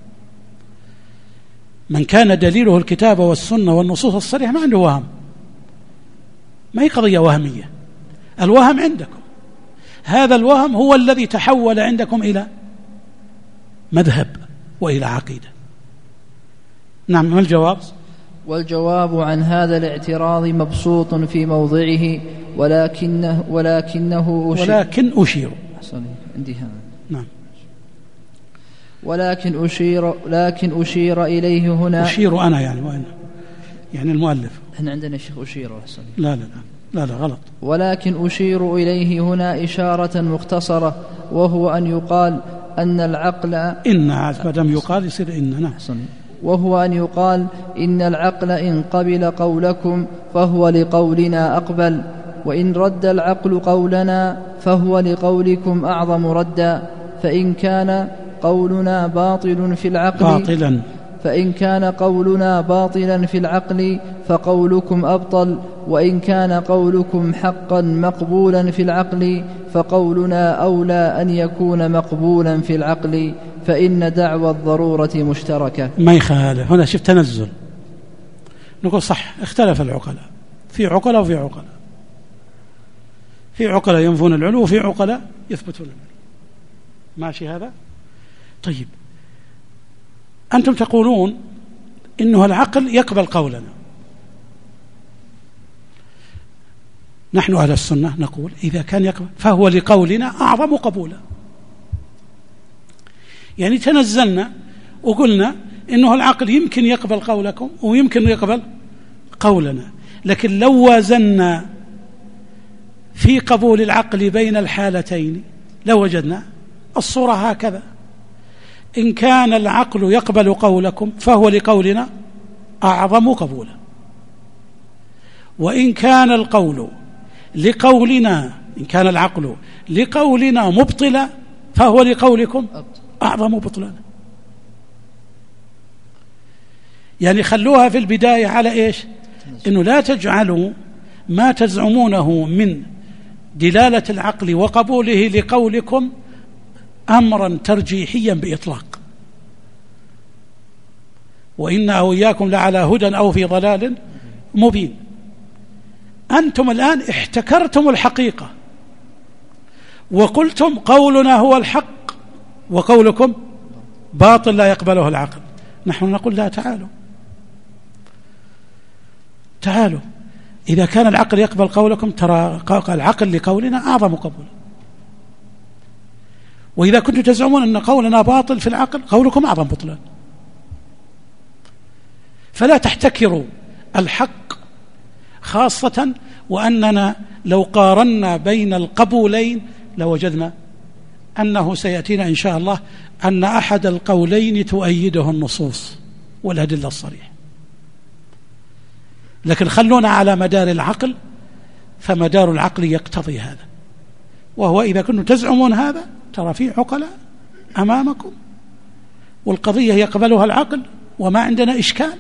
من كان دليله الكتاب والسنة والنصوص الصريحة ما عنده وهم، ما هي قضية وهمية. الوهم عندكم، هذا الوهم هو الذي تحول عندكم إلى مذهب وإلى عقيدة. نعم، ما الجواب؟ والجواب عن هذا الاعتراض مبسوط في موضعه، ولكن أشير عندي هذا. نعم، لكن أشير إليه هنا. أشير أنا يعني المؤلف. احنا عندنا شيخ أشير. لا غلط. ولكن أشير إليه هنا إشارة مختصرة، وهو أن يقال أن العقل ما دام يقال يصير إننا، وهو أن يقال إن العقل إن قبل قولكم فهو لقولنا أقبل، وإن رد العقل قولنا فهو لقولكم أعظم ردا، فإن كان قولنا باطل في العقل فإن كان قولنا باطلا في العقل فقولكم أبطل، وإن كان قولكم حقا مقبولا في العقل فقولنا أولى أن يكون مقبولا في العقل، فإن دعوى الضرورة مشتركة. ما يخالف، هنا شفت تنزل. نقول صح، اختلف العقلاء، في عقلاء وفي عقلاء، في عقلاء ينفون العلو وفي عقلاء يثبتون العلو. ماشي هذا؟ طيب، أنتم تقولون إنه العقل يقبل قولنا، نحن أهل السنة نقول إذا كان يقبل فهو لقولنا أعظم قبولا. يعني تنزلنا وقلنا إنه العقل يمكن يقبل قولكم ويمكن يقبل قولنا، لكن لو وازنا في قبول العقل بين الحالتين لوجدنا الصورة هكذا: إن كان العقل يقبل قولكم فهو لقولنا أعظم قبولا، وإن كان القول لقولنا، إن كان العقل لقولنا مبطلا فهو لقولكم أعظم بطلان. يعني خلوها في البداية على إيش؟ إنه لا تجعلوا ما تزعمونه من دلالة العقل وقبوله لقولكم أمرا ترجيحيا بإطلاق، وإنا أو إياكم لعلى هدى أو في ضلال مبين. أنتم الآن احتكرتم الحقيقة وقلتم قولنا هو الحق وقولكم باطل لا يقبله العقل. نحن نقول لا، تعالوا، إذا كان العقل يقبل قولكم ترى العقل لقولنا أعظم قبولا، وإذا كنتم تزعمون أن قولنا باطل في العقل قولكم أعظم بطلان. فلا تحتكروا الحق، خاصة وأننا لو قارنا بين القبولين لوجدنا أنه سيأتينا إن شاء الله أن أحد القولين تؤيده النصوص والأدلة الصريحة. لكن خلونا على مدار العقل، فمدار العقل يقتضي هذا، وهو إذا كنتم تزعمون هذا ترى في عقلاء أمامكم والقضية يقبلها العقل وما عندنا إشكال،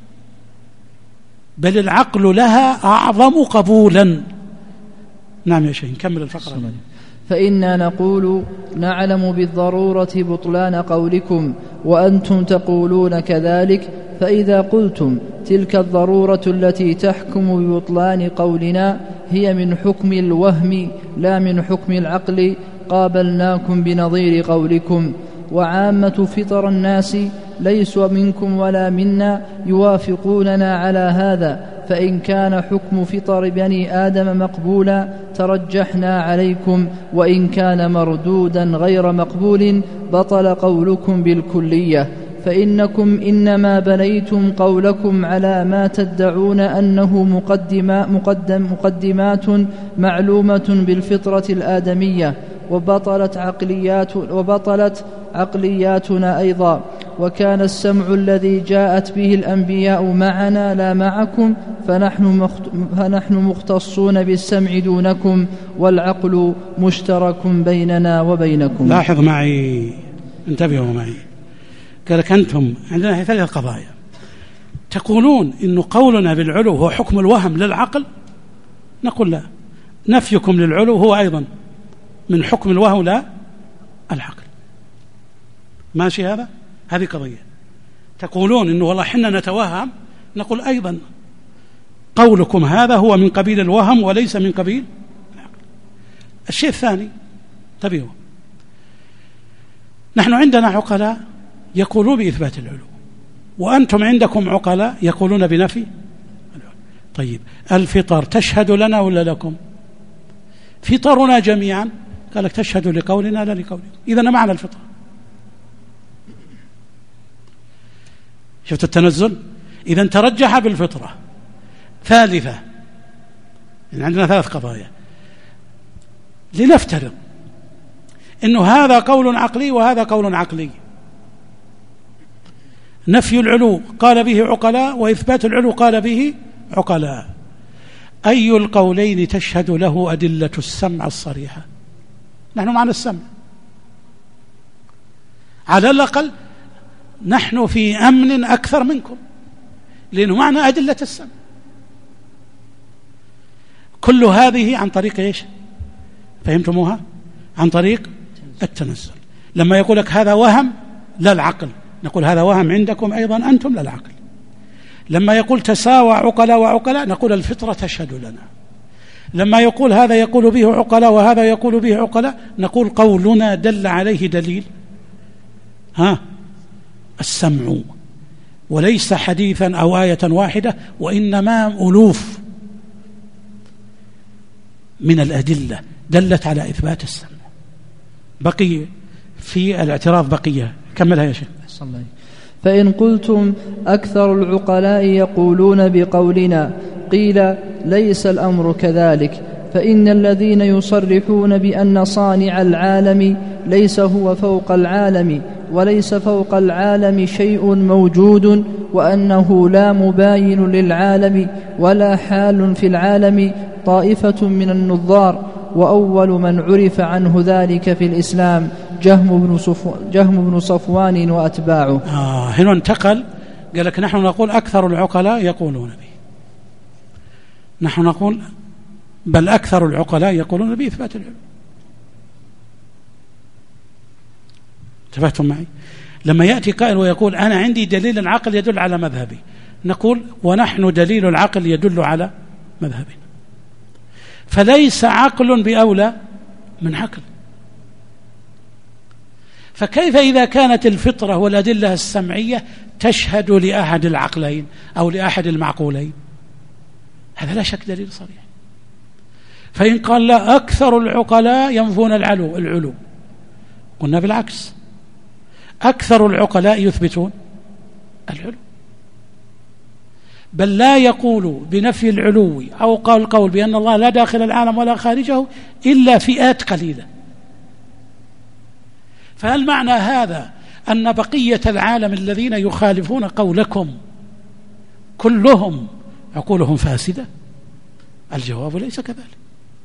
بل العقل لها أعظم قبولا. نعم يا شيخ، نكمل الفقرة. فإنا نقول نعلم بالضرورة بطلان قولكم وأنتم تقولون كذلك، فإذا قلتم تلك الضرورة التي تحكم ببطلان قولنا هي من حكم الوهم لا من حكم العقل قابلناكم بنظير قولكم. وعامة فطر الناس ليسوا منكم ولا منا يوافقوننا على هذا، فإن كان حكم فطر بني آدم مقبولا ترجحنا عليكم، وإن كان مردودا غير مقبول بطل قولكم بالكلية، فإنكم إنما بنيتم قولكم على ما تدعون أنه مقدمات معلومة بالفطرة الآدمية، وبطلت عقلياتنا أيضا. وكان السمع الذي جاءت به الأنبياء معنا لا معكم، فنحن مختصون بالسمع دونكم، والعقل مشترك بيننا وبينكم. لاحظ معي، انتبهوا معي، قال لك أنتم عندنا 3 قضايا. تقولون إن قولنا بالعلو هو حكم الوهم للعقل، نقول لا، نفيكم للعلو هو أيضا من حكم الوهم لا العقل. ماشي هذا؟ هذه قضية. تقولون إنه والله حنا نتوهم، نقول أيضا قولكم هذا هو من قبيل الوهم وليس من قبيل العقل. الشيء الثاني، انتبهوا، نحن عندنا عقلاء يقولون بإثبات العلو، وأنتم عندكم عقلاء يقولون بنفي العلو. طيب، الفطر تشهد لنا ولا لكم؟ فطرنا جميعا قال لك تشهد لقولنا لا لقولكم، إذن معنى الفطر. شفت التنزل؟ إذن ترجح بالفطرة. ثالثة، يعني عندنا 3 قضايا. لنفترض إنه هذا قول عقلي وهذا قول عقلي، نفي العلو قال به عقلاء وإثبات العلو قال به عقلاء، أي القولين تشهد له أدلة السمع الصريحة؟ نحن معنا السمع على الأقل، نحن في أمن أكثر منكم، لأنه معنا أدلة السمع. كل هذه عن طريق إيش؟ فهمتموها؟ عن طريق التنزل. لما يقول لك هذا وهم لا العقل، نقول هذا وهم عندكم أيضا أنتم لا العقل. لما يقول تساوى عقلاء وعقلاء، نقول الفطرة تشهد لنا. لما يقول هذا يقول به عقلاء وهذا يقول به عقلاء، نقول قولنا دل عليه دليل السمع، وليس حديثا أو آية واحدة، وإنما ألوف من الأدلة دلت على إثبات السمع. بقي في الاعتراض بقية، كملها يا شيخ. فإن قلتم أكثر العقلاء يقولون بقولنا، قيل ليس الأمر كذلك، فإن الذين يصرحون بأن صانع العالم ليس هو فوق العالم، وليس فوق العالم شيء موجود، وأنه لا مباين للعالم ولا حال في العالم، طائفة من النظار، وأول من عرف عنه ذلك في الإسلام جهم بن صفوان وأتباعه. هنا انتقل، قال لك نحن نقول أكثر العقلاء يقولون به، نحن نقول بل أكثر العقلاء يقولون بإثبات العلم. انتبهتم معي؟ لما يأتي قائل ويقول أنا عندي دليل العقل يدل على مذهبي، نقول ونحن دليل العقل يدل على مذهبنا، فليس عقل بأولى من عقل. فكيف إذا كانت الفطرة والأدلة السمعية تشهد لأحد العقلين أو لأحد المعقولين؟ هذا لا شك دليل صريح. فإن قال لا أكثر العقلاء ينفون العلو، قلنا بالعكس، أكثر العقلاء يثبتون العلو، بل لا يقول بنفي العلو أو قول بأن الله لا داخل العالم ولا خارجه إلا فئات قليلة. فهل معنى هذا أن بقية العالم الذين يخالفون قولكم كلهم عقولهم فاسدة؟ الجواب ليس كذلك.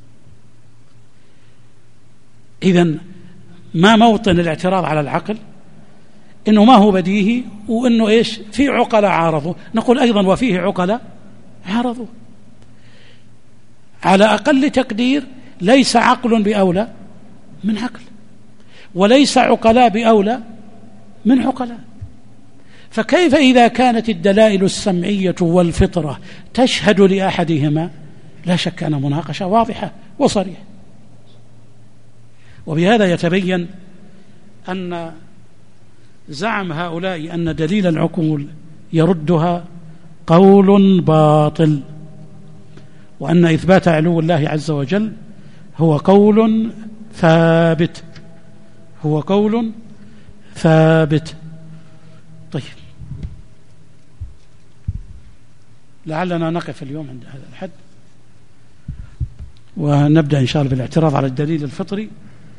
إذن ما موطن الاعتراض على العقل؟ إنه ما هو بديهي، وإنه إيش؟ في عقلاء عارضوا. نقول أيضا وفيه عقلاء عارضوا. على أقل تقدير ليس عقل بأولى من عقل، وليس عقلاء بأولى من عقلاء. فكيف إذا كانت الدلائل السمعية والفطرة تشهد لأحدهما؟ لا شك أن مناقشة واضحة وصريحة. وبهذا يتبين أن زعم هؤلاء أن دليل العقول يردها قول باطل، وأن إثبات علو الله عز وجل هو قول ثابت، هو قول ثابت. طيب، لعلنا نقف اليوم عند هذا الحد، ونبدأ إن شاء الله بالاعتراض على الدليل الفطري،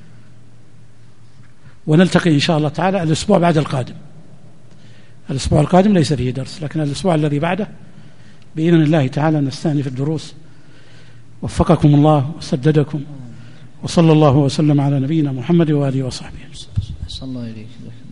ونلتقي إن شاء الله تعالى الأسبوع بعد القادم. الأسبوع القادم ليس فيه درس، لكن الأسبوع الذي بعده بإذن الله تعالى نستأنف الدروس. وفقكم الله وسددكم، وصلى الله وسلم على نبينا محمد وآله وصحبه. صلى الله عليه وسلم.